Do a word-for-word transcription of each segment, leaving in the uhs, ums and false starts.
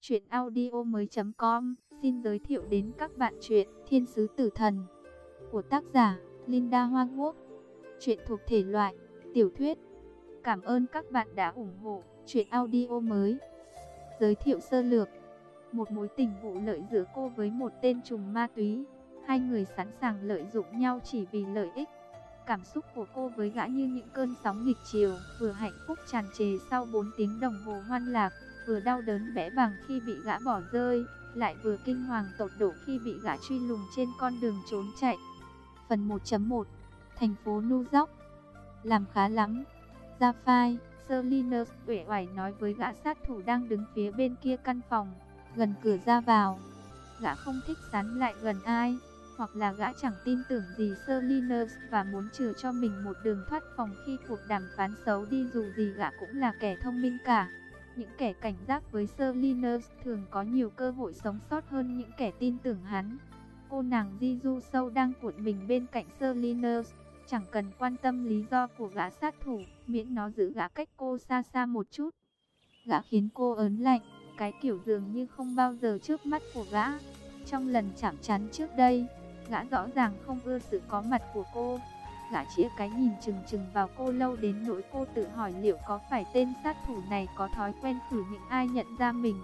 Truyện audio mới chấm com xin giới thiệu đến các bạn truyện Thiên Sứ Tử Thần của tác giả Linda Hoa Quốc. Truyện thuộc thể loại tiểu thuyết. Cảm ơn các bạn đã ủng hộ truyện audio mới. Giới thiệu sơ lược. Một mối tình vụ lợi giữa cô với một tên trùm ma túy. Hai người sẵn sàng lợi dụng nhau chỉ vì lợi ích. Cảm xúc của cô với gã như những cơn sóng nghịch chiều, vừa hạnh phúc tràn trề sau bốn tiếng đồng hồ hoan lạc, vừa đau đớn bẽ bàng khi bị gã bỏ rơi, lại vừa kinh hoàng tột độ khi bị gã truy lùng trên con đường trốn chạy. Phần một chấm một. Thành phố New York. Làm khá lắm. Sapphire, Salinas uể oải nói với gã sát thủ đang đứng phía bên kia căn phòng, gần cửa ra vào. Gã không thích sán lại gần ai, hoặc là gã chẳng tin tưởng gì Salinas và muốn chừa cho mình một đường thoát phòng khi cuộc đàm phán xấu đi, dù gì gã cũng là kẻ thông minh cả. Những kẻ cảnh giác với Salinas thường có nhiều cơ hội sống sót hơn những kẻ tin tưởng hắn. Cô nàng Ji Sâu đang cuộn mình bên cạnh Salinas, chẳng cần quan tâm lý do của gã sát thủ, miễn nó giữ gã cách cô xa xa một chút. Gã khiến cô ớn lạnh, cái kiểu dường như không bao giờ trước mắt của gã. Trong lần chạm trán trước đây, gã rõ ràng không ưa sự có mặt của cô. Gã chĩa cái nhìn chừng chừng vào cô lâu đến nỗi cô tự hỏi liệu có phải tên sát thủ này có thói quen khử những ai nhận ra mình.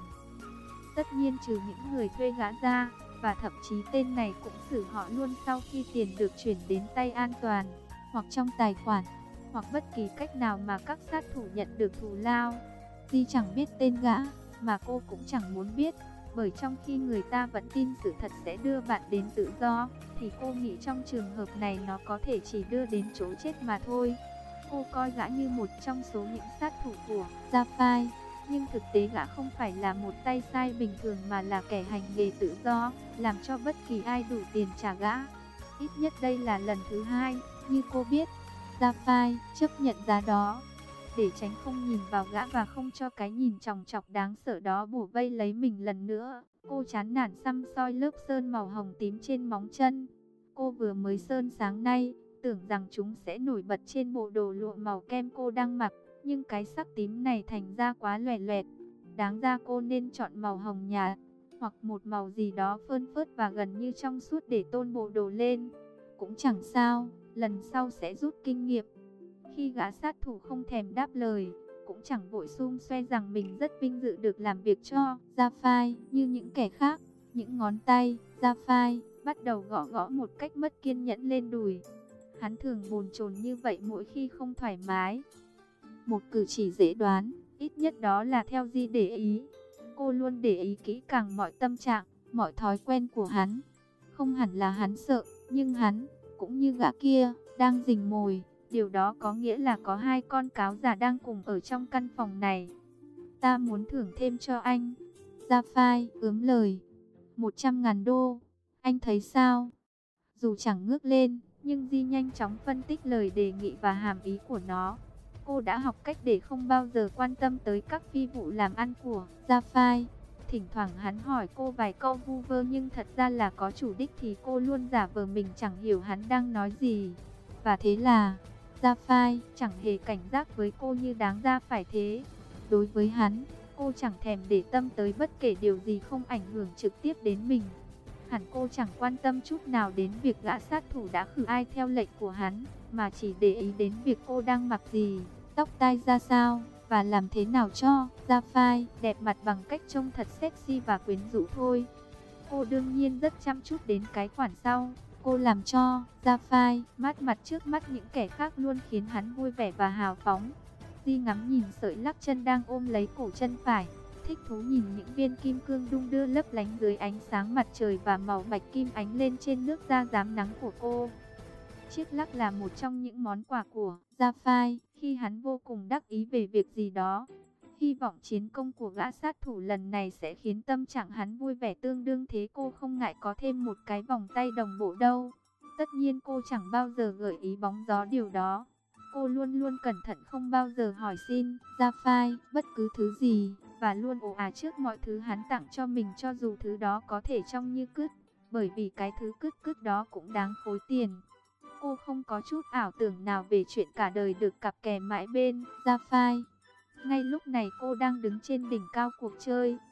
Tất nhiên trừ những người thuê gã ra, và thậm chí tên này cũng xử họ luôn sau khi tiền được chuyển đến tay an toàn, hoặc trong tài khoản, hoặc bất kỳ cách nào mà các sát thủ nhận được thù lao. Di chẳng biết tên gã, mà cô cũng chẳng muốn biết. Bởi trong khi người ta vẫn tin sự thật sẽ đưa bạn đến tự do, thì cô nghĩ trong trường hợp này nó có thể chỉ đưa đến chỗ chết mà thôi. Cô coi gã như một trong số những sát thủ của Sapphire, nhưng thực tế gã không phải là một tay sai bình thường mà là kẻ hành nghề tự do, làm cho bất kỳ ai đủ tiền trả gã. Ít nhất đây là lần thứ hai, như cô biết. Sapphire chấp nhận giá đó, để tránh không nhìn vào gã và không cho cái nhìn chòng chọc đáng sợ đó bủa vây lấy mình lần nữa. Cô chán nản săm soi lớp sơn màu hồng tím trên móng chân. Cô vừa mới sơn sáng nay, tưởng rằng chúng sẽ nổi bật trên bộ đồ lụa màu kem cô đang mặc, nhưng cái sắc tím này thành ra quá loè loẹt. Đáng ra cô nên chọn màu hồng nhạt, hoặc một màu gì đó phơn phớt và gần như trong suốt để tôn bộ đồ lên. Cũng chẳng sao, lần sau sẽ rút kinh nghiệm. Khi gã sát thủ không thèm đáp lời, cũng chẳng vội xung xoe rằng mình rất vinh dự được làm việc cho Sapphire như những kẻ khác. Những ngón tay Sapphire bắt đầu gõ gõ một cách mất kiên nhẫn lên đùi. Hắn thường bồn chồn như vậy mỗi khi không thoải mái. Một cử chỉ dễ đoán, ít nhất đó là theo Di để ý. Cô luôn để ý kỹ càng mọi tâm trạng, mọi thói quen của hắn. Không hẳn là hắn sợ, nhưng hắn, cũng như gã kia, đang rình mồi. Điều đó có nghĩa là có hai con cáo già đang cùng ở trong căn phòng này. Ta muốn thưởng thêm cho anh. Sapphire ướm lời. Một trăm ngàn đô. Anh thấy sao? Dù chẳng ngước lên, nhưng Di nhanh chóng phân tích lời đề nghị và hàm ý của nó. Cô đã học cách để không bao giờ quan tâm tới các phi vụ làm ăn của Sapphire. Thỉnh thoảng hắn hỏi cô vài câu vu vơ, nhưng thật ra là có chủ đích thì cô luôn giả vờ mình chẳng hiểu hắn đang nói gì. Và thế là Sapphire chẳng hề cảnh giác với cô như đáng ra phải thế. Đối với hắn, cô chẳng thèm để tâm tới bất kể điều gì không ảnh hưởng trực tiếp đến mình. Hẳn cô chẳng quan tâm chút nào đến việc gã sát thủ đã khử ai theo lệnh của hắn, mà chỉ để ý đến việc cô đang mặc gì, tóc tai ra sao, và làm thế nào cho Sapphire đẹp mặt bằng cách trông thật sexy và quyến rũ thôi. Cô đương nhiên rất chăm chút đến cái khoản sau. Cô làm cho Sapphire mát mặt trước mắt những kẻ khác luôn khiến hắn vui vẻ và hào phóng. Di ngắm nhìn sợi lắc chân đang ôm lấy cổ chân phải, thích thú nhìn những viên kim cương đung đưa lấp lánh dưới ánh sáng mặt trời và màu bạch kim ánh lên trên nước da rám nắng của cô. Chiếc lắc là một trong những món quà của Sapphire khi hắn vô cùng đắc ý về việc gì đó. Hy vọng chiến công của gã sát thủ lần này sẽ khiến tâm trạng hắn vui vẻ tương đương thế. Cô không ngại có thêm một cái vòng tay đồng bộ đâu. Tất nhiên cô chẳng bao giờ gợi ý bóng gió điều đó. Cô luôn luôn cẩn thận không bao giờ hỏi xin Sapphire bất cứ thứ gì, và luôn ồ ả trước mọi thứ hắn tặng cho mình, cho dù thứ đó có thể trông như cứt, bởi vì cái thứ cứt cứt đó cũng đáng khối tiền. Cô không có chút ảo tưởng nào về chuyện cả đời được cặp kè mãi bên Sapphire. Ngay lúc này cô đang đứng trên đỉnh cao cuộc chơi,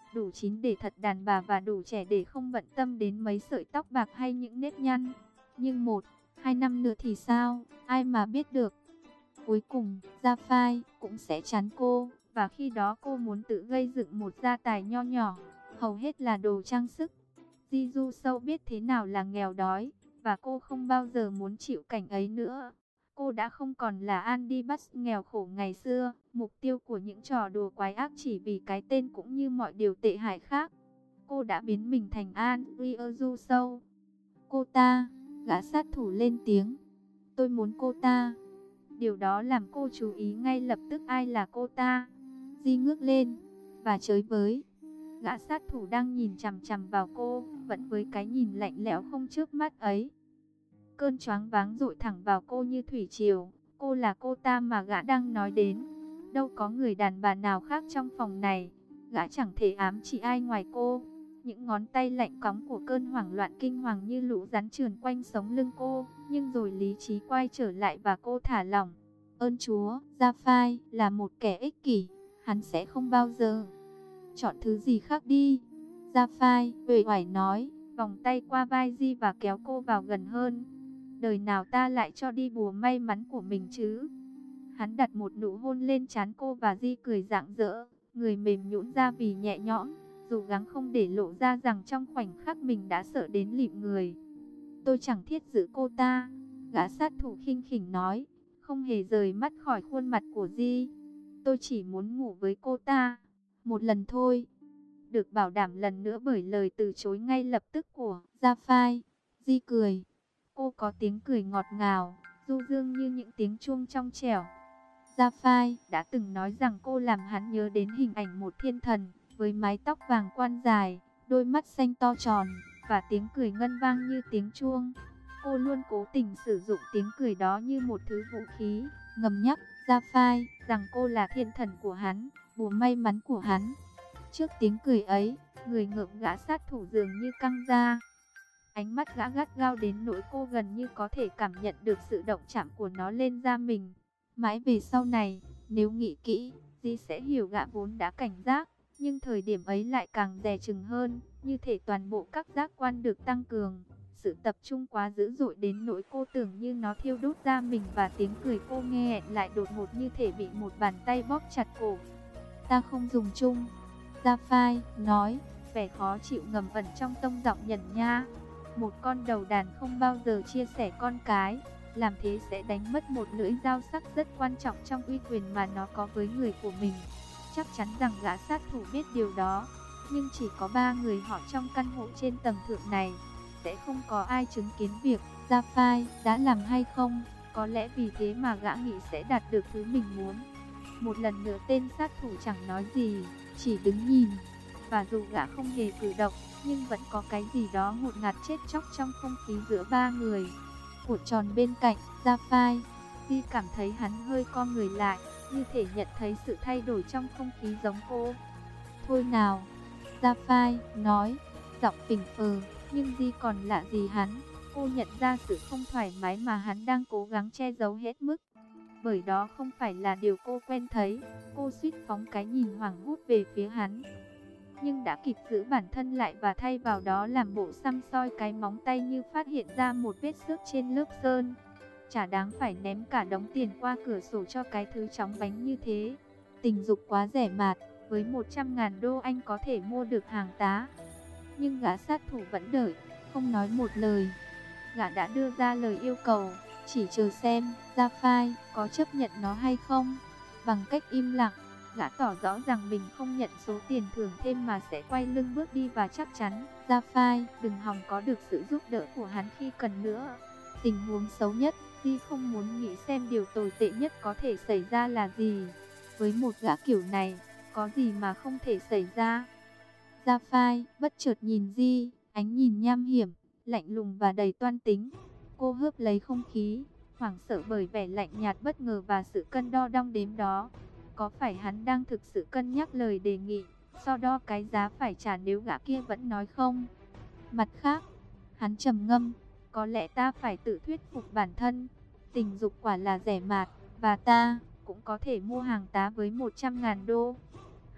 đủ chín để thật đàn bà và đủ trẻ để không bận tâm đến mấy sợi tóc bạc hay những nếp nhăn. Nhưng một, hai năm nữa thì sao, ai mà biết được. Cuối cùng, Gia Phai cũng sẽ chán cô, và khi đó cô muốn tự gây dựng một gia tài nho nhỏ, hầu hết là đồ trang sức. Ji Du Sâu biết thế nào là nghèo đói, và cô không bao giờ muốn chịu cảnh ấy nữa. Cô đã không còn là Andy Bass nghèo khổ ngày xưa, mục tiêu của những trò đùa quái ác chỉ vì cái tên cũng như mọi điều tệ hại khác. Cô đã biến mình thành Andrea Du Sâu. Cô ta, gã sát thủ lên tiếng. Tôi muốn cô ta. Điều đó làm cô chú ý ngay lập tức ai là cô ta. Di ngước lên, và chới với. Gã sát thủ đang nhìn chằm chằm vào cô, vẫn với cái nhìn lạnh lẽo không chớp mắt ấy. Cơn choáng váng dội thẳng vào cô như thủy triều. Cô là cô ta mà gã đang nói đến. Đâu có người đàn bà nào khác trong phòng này. Gã chẳng thể ám chỉ ai ngoài cô. Những ngón tay lạnh cóng của cơn hoảng loạn kinh hoàng như lũ rắn trườn quanh sống lưng cô. Nhưng rồi lý trí quay trở lại và cô thả lỏng. Ơn Chúa, Gia Phai là một kẻ ích kỷ. Hắn sẽ không bao giờ chọn thứ gì khác đi. Gia Phai uể oải nói, vòng tay qua vai Di và kéo cô vào gần hơn. Đời nào ta lại cho đi bùa may mắn của mình chứ? Hắn đặt một nụ hôn lên trán cô và Di cười rạng rỡ, người mềm nhũn ra vì nhẹ nhõm, dù gắng không để lộ ra rằng trong khoảnh khắc mình đã sợ đến lịm người. Tôi chẳng thiết giữ cô ta, gã sát thủ khinh khỉnh nói, không hề rời mắt khỏi khuôn mặt của Di. Tôi chỉ muốn ngủ với cô ta, một lần thôi. Được bảo đảm lần nữa bởi lời từ chối ngay lập tức của Gia Phai. Di cười. Cô có tiếng cười ngọt ngào, du dương như những tiếng chuông trong trẻo. Gia Phai đã từng nói rằng cô làm hắn nhớ đến hình ảnh một thiên thần, với mái tóc vàng quan dài, đôi mắt xanh to tròn, và tiếng cười ngân vang như tiếng chuông. Cô luôn cố tình sử dụng tiếng cười đó như một thứ vũ khí, ngầm nhắc Gia Phai rằng cô là thiên thần của hắn, bùa may mắn của hắn. Trước tiếng cười ấy, người ngợm gã sát thủ dường như căng ra. Ánh mắt gã gắt gao đến nỗi cô gần như có thể cảm nhận được sự động chạm của nó lên da mình. Mãi về sau này, nếu nghĩ kỹ, Di sẽ hiểu gã vốn đã cảnh giác, nhưng thời điểm ấy lại càng dè chừng hơn, như thể toàn bộ các giác quan được tăng cường. Sự tập trung quá dữ dội đến nỗi cô tưởng như nó thiêu đốt da mình, và tiếng cười cô nghe lại đột ngột như thể bị một bàn tay bóp chặt cổ. Ta không dùng chung, Gia Phai nói, vẻ khó chịu ngầm ẩn trong tông giọng nhẩn nha. Một con đầu đàn không bao giờ chia sẻ con cái, làm thế sẽ đánh mất một lưỡi dao sắc rất quan trọng trong uy quyền mà nó có với người của mình. Chắc chắn rằng gã sát thủ biết điều đó, nhưng chỉ có ba người họ trong căn hộ trên tầng thượng này. Sẽ không có ai chứng kiến việc Gia Phai đã làm hay không. Có lẽ vì thế mà gã nghĩ sẽ đạt được thứ mình muốn. Một lần nữa tên sát thủ chẳng nói gì, chỉ đứng nhìn. Và dù gã không hề cử động, nhưng vẫn có cái gì đó ngột ngạt chết chóc trong không khí giữa ba người. Của tròn bên cạnh Gia Phai, Di cảm thấy hắn hơi co người lại, như thể nhận thấy sự thay đổi trong không khí giống cô. Thôi nào, Gia Phai nói, giọng phình phờ, nhưng Di còn lạ gì hắn. Cô nhận ra sự không thoải mái mà hắn đang cố gắng che giấu hết mức. Bởi đó không phải là điều cô quen thấy. Cô suýt phóng cái nhìn hoảng hốt về phía hắn, nhưng đã kịp giữ bản thân lại và thay vào đó làm bộ săm soi cái móng tay như phát hiện ra một vết xước trên lớp sơn. Chả đáng phải ném cả đống tiền qua cửa sổ cho cái thứ chóng vánh như thế. Tình dục quá rẻ mạt, với một trăm ngàn đô anh có thể mua được hàng tá. Nhưng gã sát thủ vẫn đợi, không nói một lời. Gã đã đưa ra lời yêu cầu, chỉ chờ xem Gia Phai có chấp nhận nó hay không. Bằng cách im lặng, gã tỏ rõ rằng mình không nhận số tiền thưởng thêm mà sẽ quay lưng bước đi, và chắc chắn Gia Phai đừng hòng có được sự giúp đỡ của hắn khi cần nữa. Tình huống xấu nhất, Di không muốn nghĩ xem điều tồi tệ nhất có thể xảy ra là gì. Với một gã kiểu này, có gì mà không thể xảy ra. Gia Phai bất chợt nhìn Di, ánh nhìn nham hiểm, lạnh lùng và đầy toan tính. Cô hớp lấy không khí, hoảng sợ bởi vẻ lạnh nhạt bất ngờ và sự cân đo đong đếm đó. Có phải hắn đang thực sự cân nhắc lời đề nghị, so đo cái giá phải trả nếu gã kia vẫn nói không? Mặt khác, hắn trầm ngâm, có lẽ ta phải tự thuyết phục bản thân. Tình dục quả là rẻ mạt, và ta cũng có thể mua hàng tá với một trăm ngàn đô.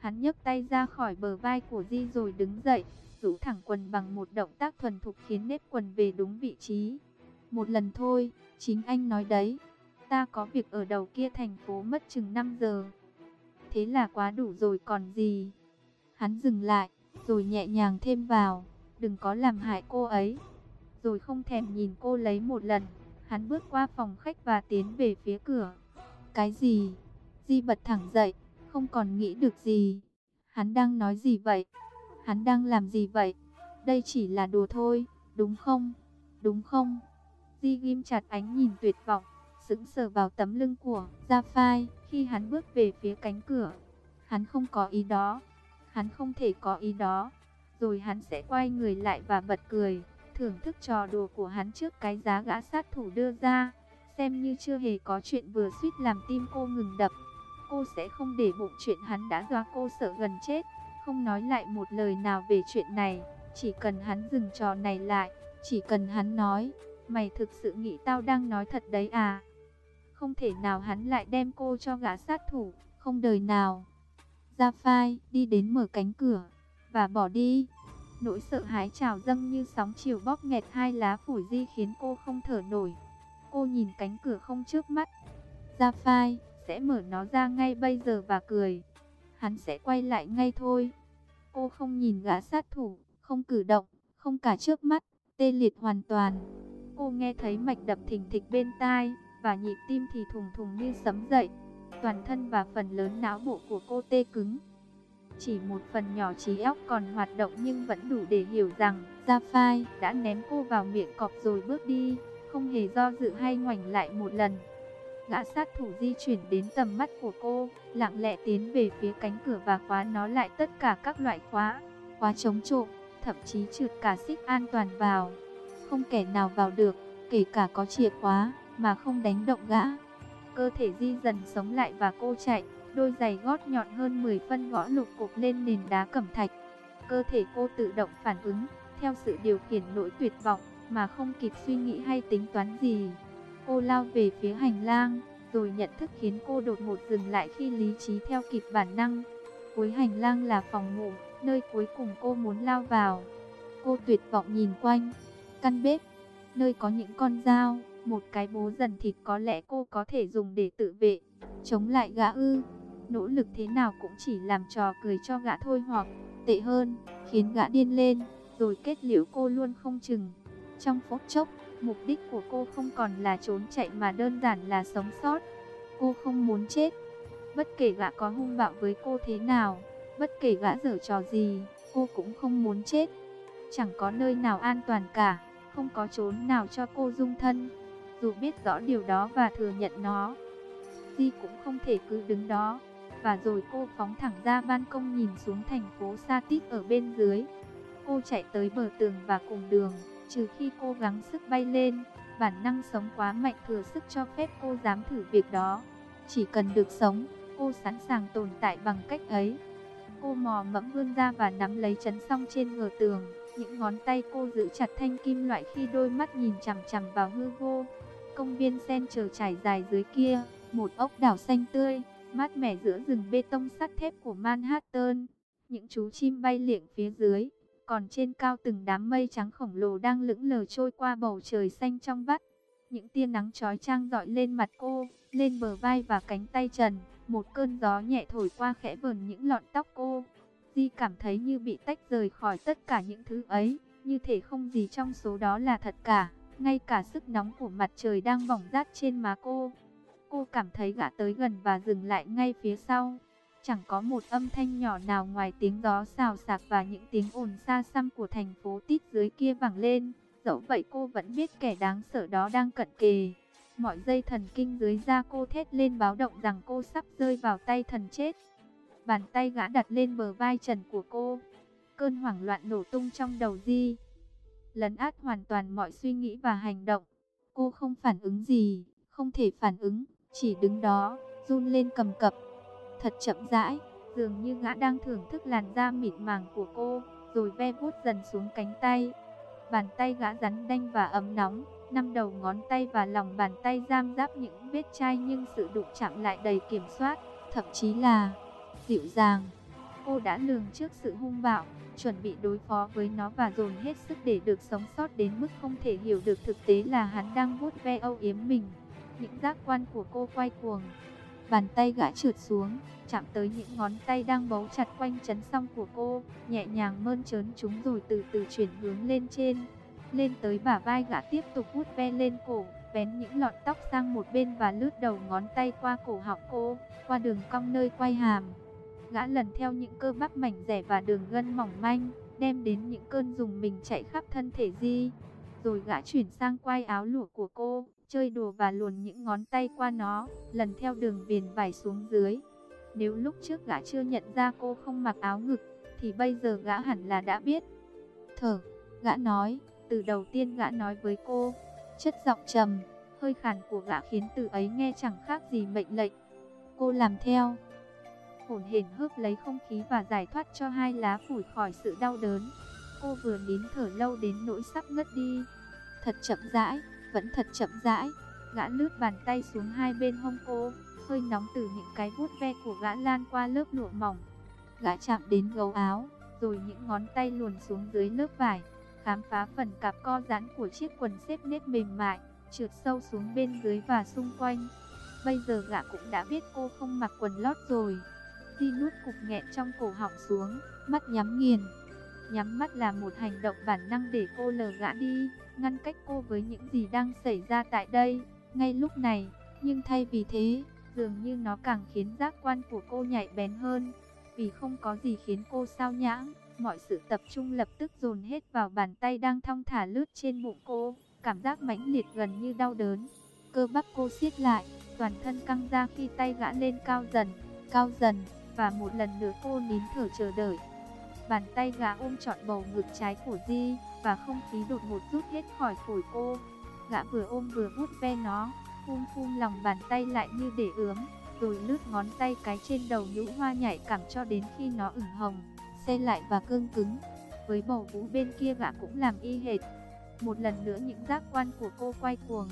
Hắn nhấc tay ra khỏi bờ vai của Di rồi đứng dậy, rũ thẳng quần bằng một động tác thuần thục khiến nếp quần về đúng vị trí. Một lần thôi, chính anh nói đấy. Ta có việc ở đầu kia thành phố mất chừng năm giờ. Thế là quá đủ rồi còn gì. Hắn dừng lại, rồi nhẹ nhàng thêm vào, đừng có làm hại cô ấy. Rồi không thèm nhìn cô lấy một lần, hắn bước qua phòng khách và tiến về phía cửa. Cái gì? Di bật thẳng dậy, không còn nghĩ được gì. Hắn đang nói gì vậy? Hắn đang làm gì vậy? Đây chỉ là đùa thôi, đúng không? Đúng không? Di ghim chặt ánh nhìn tuyệt vọng, sững sờ vào tấm lưng của Gia Phai khi hắn bước về phía cánh cửa. Hắn không có ý đó. Hắn không thể có ý đó. Rồi hắn sẽ quay người lại và bật cười, thưởng thức trò đùa của hắn trước cái giá gã sát thủ đưa ra. Xem như chưa hề có chuyện vừa suýt làm tim cô ngừng đập. Cô sẽ không để bụng chuyện hắn đã dọa cô sợ gần chết. Không nói lại một lời nào về chuyện này. Chỉ cần hắn dừng trò này lại. Chỉ cần hắn nói, mày thực sự nghĩ tao đang nói thật đấy à? Không thể nào hắn lại đem cô cho gã sát thủ. Không đời nào. Gia Phai đi đến mở cánh cửa và bỏ đi. Nỗi sợ hãi trào dâng như sóng chiều bóp nghẹt hai lá phổi Di khiến cô không thở nổi. Cô nhìn cánh cửa không trước mắt. Gia Phai sẽ mở nó ra ngay bây giờ và cười. Hắn sẽ quay lại ngay thôi. Cô không nhìn gã sát thủ, không cử động, không cả trước mắt, tê liệt hoàn toàn. Cô nghe thấy mạch đập thình thịch bên tai và nhịp tim thì thùng thùng như sấm dậy. Toàn thân và phần lớn não bộ của cô tê cứng. Chỉ một phần nhỏ trí óc còn hoạt động nhưng vẫn đủ để hiểu rằng Gia Phai đã ném cô vào miệng cọp rồi bước đi, không hề do dự hay ngoảnh lại một lần. Gã sát thủ di chuyển đến tầm mắt của cô, lặng lẽ tiến về phía cánh cửa và khóa nó lại tất cả các loại khóa, khóa chống trộm, thậm chí trượt cả xích an toàn vào. Không kẻ nào vào được, kể cả có chìa khóa, mà không đánh động gã. Cơ thể Di dần sống lại và cô chạy, đôi giày gót nhọn hơn mười phân gõ lục cục lên nền đá cẩm thạch. Cơ thể cô tự động phản ứng, theo sự điều khiển nỗi tuyệt vọng, mà không kịp suy nghĩ hay tính toán gì. Cô lao về phía hành lang, rồi nhận thức khiến cô đột ngột dừng lại khi lý trí theo kịp bản năng. Cuối hành lang là phòng ngủ, nơi cuối cùng cô muốn lao vào. Cô tuyệt vọng nhìn quanh, căn bếp, nơi có những con dao, một cái búa dần thịt có lẽ cô có thể dùng để tự vệ. Chống lại gã ư? Nỗ lực thế nào cũng chỉ làm trò cười cho gã thôi, hoặc tệ hơn, khiến gã điên lên, rồi kết liễu cô luôn không chừng. Trong phút chốc, mục đích của cô không còn là trốn chạy mà đơn giản là sống sót. Cô không muốn chết. Bất kể gã có hung bạo với cô thế nào, bất kể gã giở trò gì, cô cũng không muốn chết. Chẳng có nơi nào an toàn cả, không có chốn nào cho cô dung thân. Dù biết rõ điều đó và thừa nhận nó, Di cũng không thể cứ đứng đó. Và rồi cô phóng thẳng ra ban công nhìn xuống thành phố xa tít ở bên dưới. Cô chạy tới bờ tường và cùng đường, trừ khi cô gắng sức bay lên. Bản năng sống quá mạnh thừa sức cho phép cô dám thử việc đó. Chỉ cần được sống, cô sẵn sàng tồn tại bằng cách ấy. Cô mò mẫm vươn ra và nắm lấy chắn song trên gờ tường. Những ngón tay cô giữ chặt thanh kim loại khi đôi mắt nhìn chằm chằm vào hư vô. Công viên sen chờ trải dài dưới kia, một ốc đảo xanh tươi, mát mẻ giữa rừng bê tông sắt thép của Manhattan. Những chú chim bay liệng phía dưới, còn trên cao từng đám mây trắng khổng lồ đang lững lờ trôi qua bầu trời xanh trong vắt. Những tia nắng chói chang rọi lên mặt cô, lên bờ vai và cánh tay trần. Một cơn gió nhẹ thổi qua khẽ vờn những lọn tóc cô. Di cảm thấy như bị tách rời khỏi tất cả những thứ ấy, như thể không gì trong số đó là thật cả, ngay cả sức nóng của mặt trời đang bỏng rát trên má cô. Cô cảm thấy gã tới gần và dừng lại ngay phía sau. Chẳng có một âm thanh nhỏ nào ngoài tiếng gió xào xạc và những tiếng ồn xa xăm của thành phố tít dưới kia vẳng lên. Dẫu vậy cô vẫn biết kẻ đáng sợ đó đang cận kề. Mọi dây thần kinh dưới da cô thét lên báo động rằng cô sắp rơi vào tay thần chết. Bàn tay gã đặt lên bờ vai trần của cô. Cơn hoảng loạn nổ tung trong đầu Di, lấn át hoàn toàn mọi suy nghĩ và hành động. Cô không phản ứng gì, không thể phản ứng, chỉ đứng đó, run lên cầm cập. Thật chậm rãi, dường như gã đang thưởng thức làn da mịn màng của cô, rồi ve vuốt dần xuống cánh tay. Bàn tay gã rắn đanh và ấm nóng, năm đầu ngón tay và lòng bàn tay giam giáp những vết chai, nhưng sự đụng chạm lại đầy kiểm soát, thậm chí là dịu dàng. Cô đã lường trước sự hung bạo, chuẩn bị đối phó với nó và dồn hết sức để được sống sót đến mức không thể hiểu được thực tế là hắn đang vuốt ve âu yếm mình. Những giác quan của cô quay cuồng. Bàn tay gã trượt xuống, chạm tới những ngón tay đang bấu chặt quanh trấn song của cô, nhẹ nhàng mơn trớn chúng rồi từ từ chuyển hướng lên trên. Lên tới bả vai, gã tiếp tục vuốt ve lên cổ, vén những lọn tóc sang một bên và lướt đầu ngón tay qua cổ họng cô, qua đường cong nơi quai hàm. Gã lần theo những cơ bắp mảnh dẻ và đường gân mỏng manh, đem đến những cơn rùng mình chạy khắp thân thể Di. Rồi gã chuyển sang quai áo lụa của cô, chơi đùa và luồn những ngón tay qua nó, lần theo đường viền vải xuống dưới. Nếu lúc trước gã chưa nhận ra cô không mặc áo ngực, thì bây giờ gã hẳn là đã biết. Thở, gã nói, từ đầu tiên gã nói với cô, chất giọng trầm, hơi khàn của gã khiến từ ấy nghe chẳng khác gì mệnh lệnh. Cô làm theo. Hổn hển hớp lấy không khí và giải thoát cho hai lá phủi khỏi sự đau đớn. Cô vừa nín thở lâu đến nỗi sắp ngất đi. Thật chậm rãi, vẫn thật chậm rãi. Gã lướt bàn tay xuống hai bên hông cô, hơi nóng từ những cái vuốt ve của gã lan qua lớp lụa mỏng. Gã chạm đến gấu áo, rồi những ngón tay luồn xuống dưới lớp vải, khám phá phần cạp co giãn của chiếc quần xếp nếp mềm mại, trượt sâu xuống bên dưới và xung quanh. Bây giờ gã cũng đã biết cô không mặc quần lót rồi. Di nuốt cục nghẹn trong cổ họng xuống, mắt nhắm nghiền. Nhắm mắt là một hành động bản năng để cô lờ gã đi, ngăn cách cô với những gì đang xảy ra tại đây, ngay lúc này. Nhưng thay vì thế, dường như nó càng khiến giác quan của cô nhạy bén hơn. Vì không có gì khiến cô sao nhãng, mọi sự tập trung lập tức dồn hết vào bàn tay đang thong thả lướt trên bụng cô. Cảm giác mãnh liệt gần như đau đớn. Cơ bắp cô siết lại, toàn thân căng ra khi tay gã lên cao dần, cao dần. Và một lần nữa cô nín thở chờ đợi. Bàn tay gã ôm trọn bầu ngực trái của Di, và không khí đột ngột rút hết khỏi phổi cô. Gã vừa ôm vừa vuốt ve nó, phun phun lòng bàn tay lại như để ướm, rồi lướt ngón tay cái trên đầu nhũ hoa nhạy cảm cho đến khi nó ửng hồng, xe lại và cương cứng. Với bầu vú bên kia gã cũng làm y hệt. Một lần nữa những giác quan của cô quay cuồng.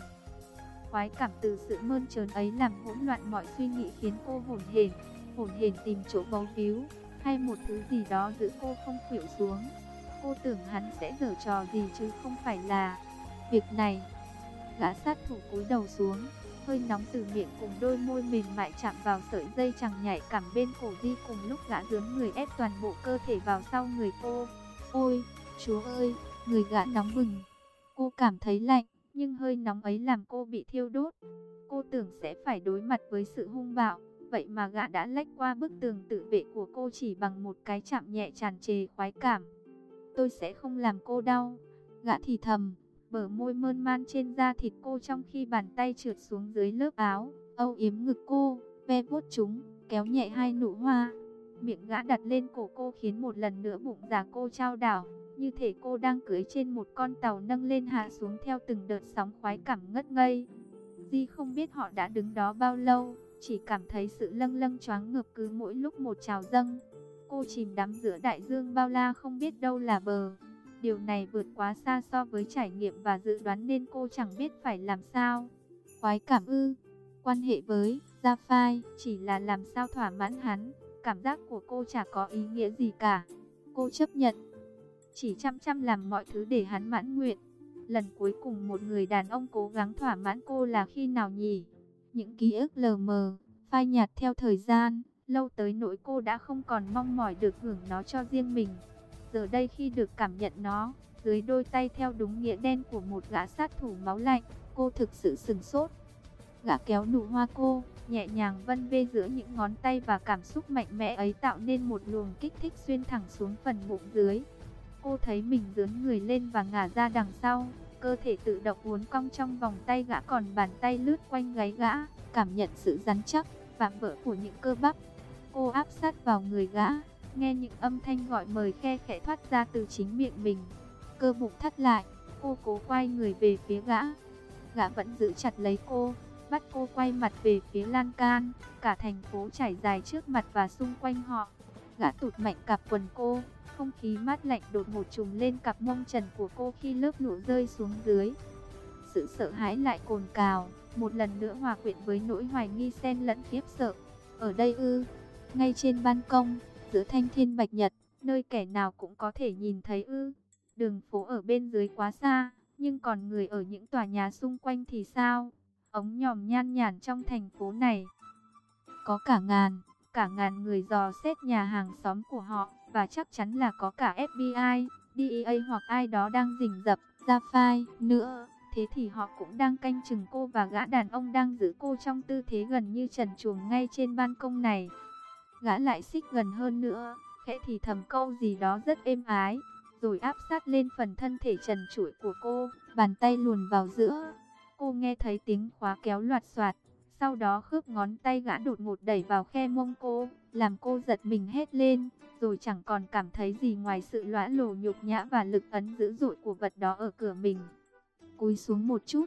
Khoái cảm từ sự mơn trớn ấy làm hỗn loạn mọi suy nghĩ, khiến cô hổn hển. Hổn hển tìm chỗ bấu víu, hay một thứ gì đó giữ cô không khuỵu xuống. Cô tưởng hắn sẽ giở trò gì chứ không phải là việc này. Gã sát thủ cúi đầu xuống, hơi nóng từ miệng cùng đôi môi mềm mại chạm vào sợi dây chằng nhạy cảm bên cổ Di, cùng lúc gã dướn người ép toàn bộ cơ thể vào sau người cô. Ôi, Chúa ơi, người gã nóng bừng. Cô cảm thấy lạnh, nhưng hơi nóng ấy làm cô bị thiêu đốt. Cô tưởng sẽ phải đối mặt với sự hung bạo, vậy mà gã đã lách qua bức tường tự vệ của cô chỉ bằng một cái chạm nhẹ tràn trề khoái cảm. Tôi sẽ không làm cô đau, gã thì thầm, bờ môi mơn man trên da thịt cô trong khi bàn tay trượt xuống dưới lớp áo, âu yếm ngực cô, ve vuốt chúng, kéo nhẹ hai nụ hoa. Miệng gã đặt lên cổ cô khiến một lần nữa bụng già cô chao đảo, như thể cô đang cưỡi trên một con tàu nâng lên hạ xuống theo từng đợt sóng khoái cảm ngất ngây. Di không biết họ đã đứng đó bao lâu, chỉ cảm thấy sự lâng lâng choáng ngợp cứ mỗi lúc một trào dâng. Cô chìm đắm giữa đại dương bao la không biết đâu là bờ. Điều này vượt quá xa so với trải nghiệm và dự đoán nên cô chẳng biết phải làm sao. Khoái cảm ư? Quan hệ với Gia Phai chỉ là làm sao thỏa mãn hắn. Cảm giác của cô chả có ý nghĩa gì cả. Cô chấp nhận, chỉ chăm chăm làm mọi thứ để hắn mãn nguyện. Lần cuối cùng một người đàn ông cố gắng thỏa mãn cô là khi nào nhỉ? Những ký ức lờ mờ, phai nhạt theo thời gian, lâu tới nỗi cô đã không còn mong mỏi được hưởng nó cho riêng mình. Giờ đây khi được cảm nhận nó, dưới đôi tay theo đúng nghĩa đen của một gã sát thủ máu lạnh, cô thực sự sửng sốt. Gã kéo nụ hoa cô, nhẹ nhàng vân vê giữa những ngón tay và cảm xúc mạnh mẽ ấy tạo nên một luồng kích thích xuyên thẳng xuống phần bụng dưới. Cô thấy mình dướn người lên và ngả ra đằng sau, cơ thể tự động uốn cong trong vòng tay gã, còn bàn tay lướt quanh gáy gã, cảm nhận sự rắn chắc, vạm vỡ của những cơ bắp. Cô áp sát vào người gã, nghe những âm thanh gọi mời khe khẽ thoát ra từ chính miệng mình. Cơ bụng thắt lại, cô cố quay người về phía gã. Gã vẫn giữ chặt lấy cô, bắt cô quay mặt về phía lan can. Cả thành phố trải dài trước mặt và xung quanh họ. Gã tụt mạnh cặp quần cô, không khí mát lạnh đột ngột trùm lên cặp mông trần của cô khi lớp lụa rơi xuống dưới. Sự sợ hãi lại cồn cào, một lần nữa hòa quyện với nỗi hoài nghi xen lẫn khiếp sợ. Ở đây ư? Ngay trên ban công, giữa thanh thiên bạch nhật, nơi kẻ nào cũng có thể nhìn thấy ư? Đường phố ở bên dưới quá xa, nhưng còn người ở những tòa nhà xung quanh thì sao? Ống nhòm nhan nhản trong thành phố này có cả ngàn, cả ngàn người dò xét nhà hàng xóm của họ, và chắc chắn là có cả ép bê i, đê e a hoặc ai đó đang rình rập ra file nữa. Thế thì họ cũng đang canh chừng cô và gã đàn ông đang giữ cô trong tư thế gần như trần truồng ngay trên ban công này. Gã lại xích gần hơn nữa, khẽ thì thầm câu gì đó rất êm ái, rồi áp sát lên phần thân thể trần trụi của cô, bàn tay luồn vào giữa. Cô nghe thấy tiếng khóa kéo loạt soạt, sau đó khớp ngón tay gã đột ngột đẩy vào khe mông cô, làm cô giật mình hét lên, rồi chẳng còn cảm thấy gì ngoài sự lõa lồ nhục nhã và lực ấn dữ dội của vật đó ở cửa mình. Cúi xuống một chút,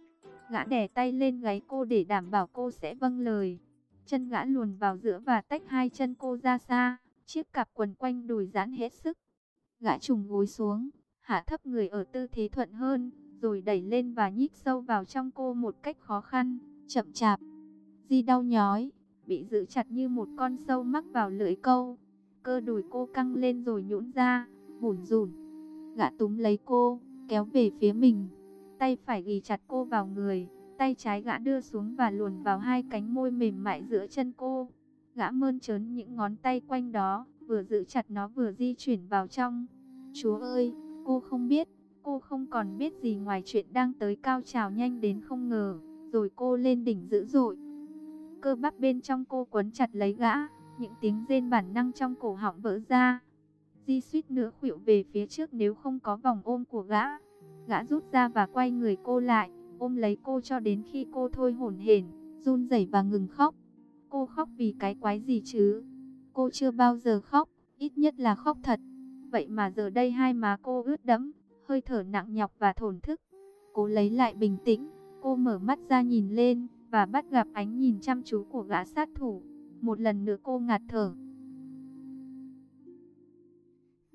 gã đè tay lên gáy cô để đảm bảo cô sẽ vâng lời. Chân gã luồn vào giữa và tách hai chân cô ra xa, chiếc cạp quần quanh đùi giãn hết sức. Gã trùng gối xuống, hạ thấp người ở tư thế thuận hơn, rồi đẩy lên và nhích sâu vào trong cô một cách khó khăn, chậm chạp. Di đau nhói, bị giữ chặt như một con sâu mắc vào lưỡi câu. Cơ đùi cô căng lên rồi nhũn ra, bủn rủn. Gã túm lấy cô, kéo về phía mình. Tay phải ghì chặt cô vào người, tay trái gã đưa xuống và luồn vào hai cánh môi mềm mại giữa chân cô. Gã mơn trớn những ngón tay quanh đó, vừa giữ chặt nó vừa di chuyển vào trong. Chúa ơi, cô không biết, cô không còn biết gì ngoài chuyện đang tới cao trào nhanh đến không ngờ, rồi cô lên đỉnh dữ dội. Cơ bắp bên trong cô quấn chặt lấy gã, những tiếng rên bản năng trong cổ họng vỡ ra. Di suýt nữa khuỵu về phía trước nếu không có vòng ôm của gã. Gã rút ra và quay người cô lại, ôm lấy cô cho đến khi cô thôi hổn hển, run rẩy và ngừng khóc. Cô khóc vì cái quái gì chứ? Cô chưa bao giờ khóc, ít nhất là khóc thật. Vậy mà giờ đây hai má cô ướt đẫm, hơi thở nặng nhọc và thổn thức. Cô lấy lại bình tĩnh, cô mở mắt ra nhìn lên và bắt gặp ánh nhìn chăm chú của gã sát thủ. Một lần nữa cô ngạt thở,